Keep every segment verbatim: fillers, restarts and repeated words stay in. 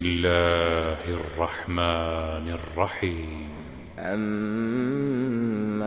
الله الرحمن الرحيم. عَمَّ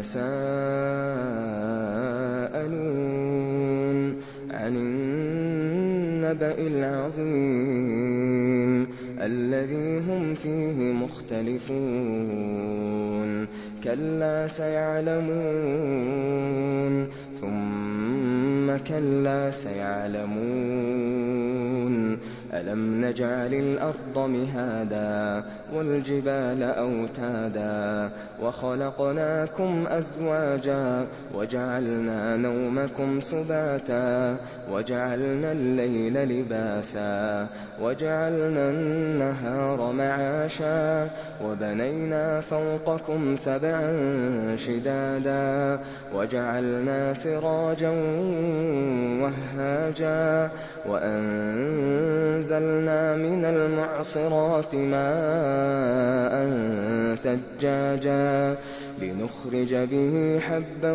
يَتَسَاءَلُونَ عَنِ النَّبَإِ الْعَظِيمِ الَّذِي هُمْ فِيهِ مُخْتَلِفُونَ كَلَّا سَيَعْلَمُونَ ثُمَّ كَلَّا سَيَعْلَمُونَ أَلَمْ نَجْعَلِ الْأَرْضَ مِهَادًا وَالْجِبَالَ أَوْتَادًا وَخَلَقْنَاكُمْ أَزْوَاجًا وَجَعَلْنَا نَوْمَكُمْ سُبَاتًا وَجَعَلْنَا اللَّيْلَ لِبَاسًا وَجَعَلْنَا النَّهَارَ مَعَاشًا وَبَنَيْنَا فَوْقَكُمْ سَبْعًا شِدَادًا وَجَعَلْنَا سِرَاجًا وَهَّاجًا وَأَنزَلْنَا مِنَ الْمُعْصِرَاتِ مَاءً ثَجَّاجًا لِنُخْرِجَ بِهِ حَبًّا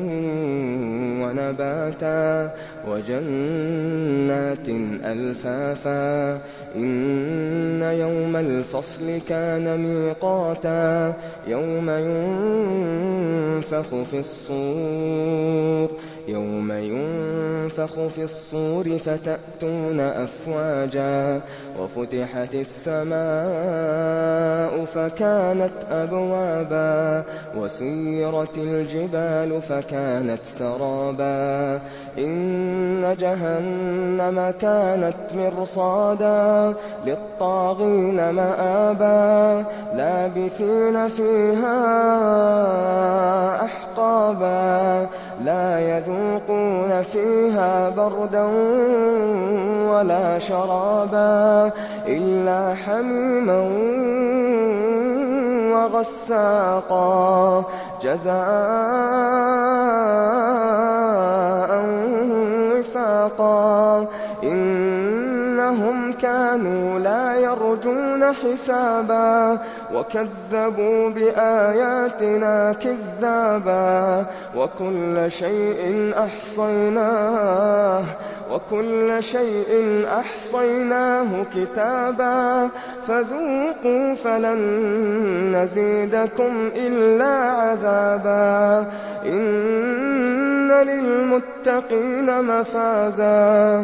وَنَبَاتًا وَجَنَّاتٍ أَلْفَافًا إِنَّ يَوْمَ الْفَصْلِ كَانَ مِيقَاتًا يَوْمَ يُنفَخُ فِي الصُّورِ يَوْمَ يُنفَخُ فِي الصُّورِ فَتَأْتُونَ أَفْوَاجًا وَفُتِحَتِ السَّمَاءُ فَكَانَتْ أَبْوَابًا وَسُيِّرَتِ الْجِبَالُ فَكَانَتْ سَرَابًا إِنَّ جَهَنَّمَ كَانَتْ مِرْصَادًا لِّلطَّاغِينَ مَآبًا لَّابِثِينَ فِيهَا أَحْقَابًا لَّا يَذُوقُونَ فِيهَا بَرْدًا وَلَا شَرَابًا إِلَّا حَمِيمًا وَغَسَّاقًا جَزَاءً وِفَاقًا إِنَّهُمْ كَانُوا لَا يَرْجُونَ حِسَابًا وَكَذَّبُوا بِآيَاتِنَا كِذَّابًا وَكُلَّ شَيْءٍ أَحْصَيْنَاهُ وَكُلَّ شَيْءٍ أَحْصَيْنَاهُ كِتَابًا فَذُوقُوا فَلَن نَّزِيدَكُمْ إِلَّا عَذَابًا إِنَّ لِلْمُتَّقِينَ مَفَازًا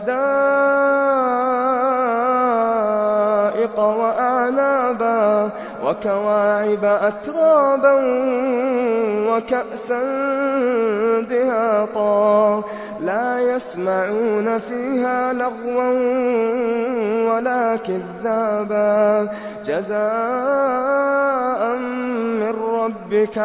حَدَائِقَ وَأَعْنَابًا وَكَوَاعِبَ أَتْرَابًا وَكَأْسًا دِهَاقًا لَّا يَسْمَعُونَ فِيهَا لَغْوًا وَلَا كِذَّابًا جَزَاءً مِّن رَّبِّكَ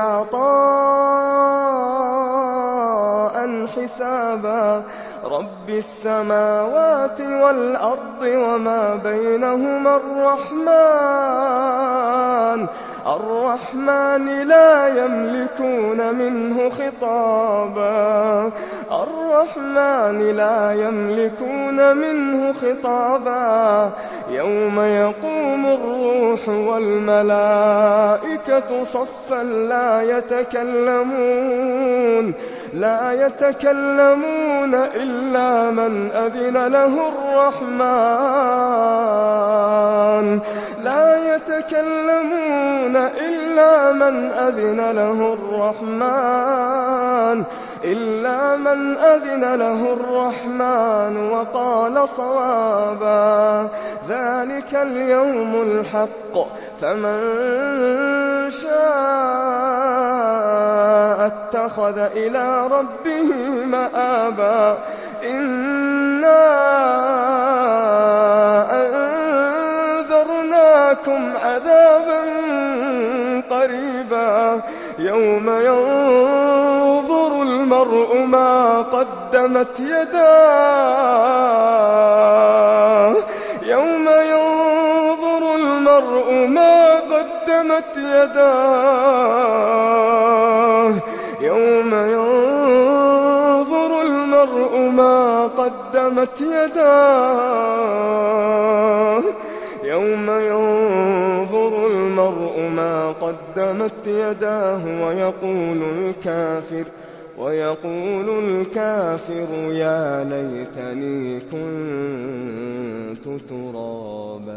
عَطَاءً حِسَابًا رَبِّ السَّمَاوَاتِ وَالْأَرْضِ وَمَا بَيْنَهُمَا الرَّحْمَٰنُ الرَّحْمَٰنِ لَا يَمْلِكُونَ مِنْهُ خِطَابًا الرَّحْمَٰنِ لَا يَمْلِكُونَ مِنْهُ خِطَابًا يَوْمَ يَقُومُ الرُّوحُ وَالْمَلَائِكَةُ صَفًّا لَّا يَتَكَلَّمُونَ لا يتكلمون إلا من أذن له الرحمن لا يتكلمون إلا من أذن له الرحمن إلا من أذن له الرحمن وقال صوابا ذلك اليوم الحق فمن شاء اتخذ إلى ربه مآبا إنا أنذرناكم عذابا قريبا يوم ينظر المرء ما قدمت يداه يوم ينظر المرء ما قدمت يداه يوم ينظر المرء ما قدمت يداه يوم ينظر المرء ما قدمت يداه ويقول الكافر ويقول الكافر يا ليتني كنت ترابا.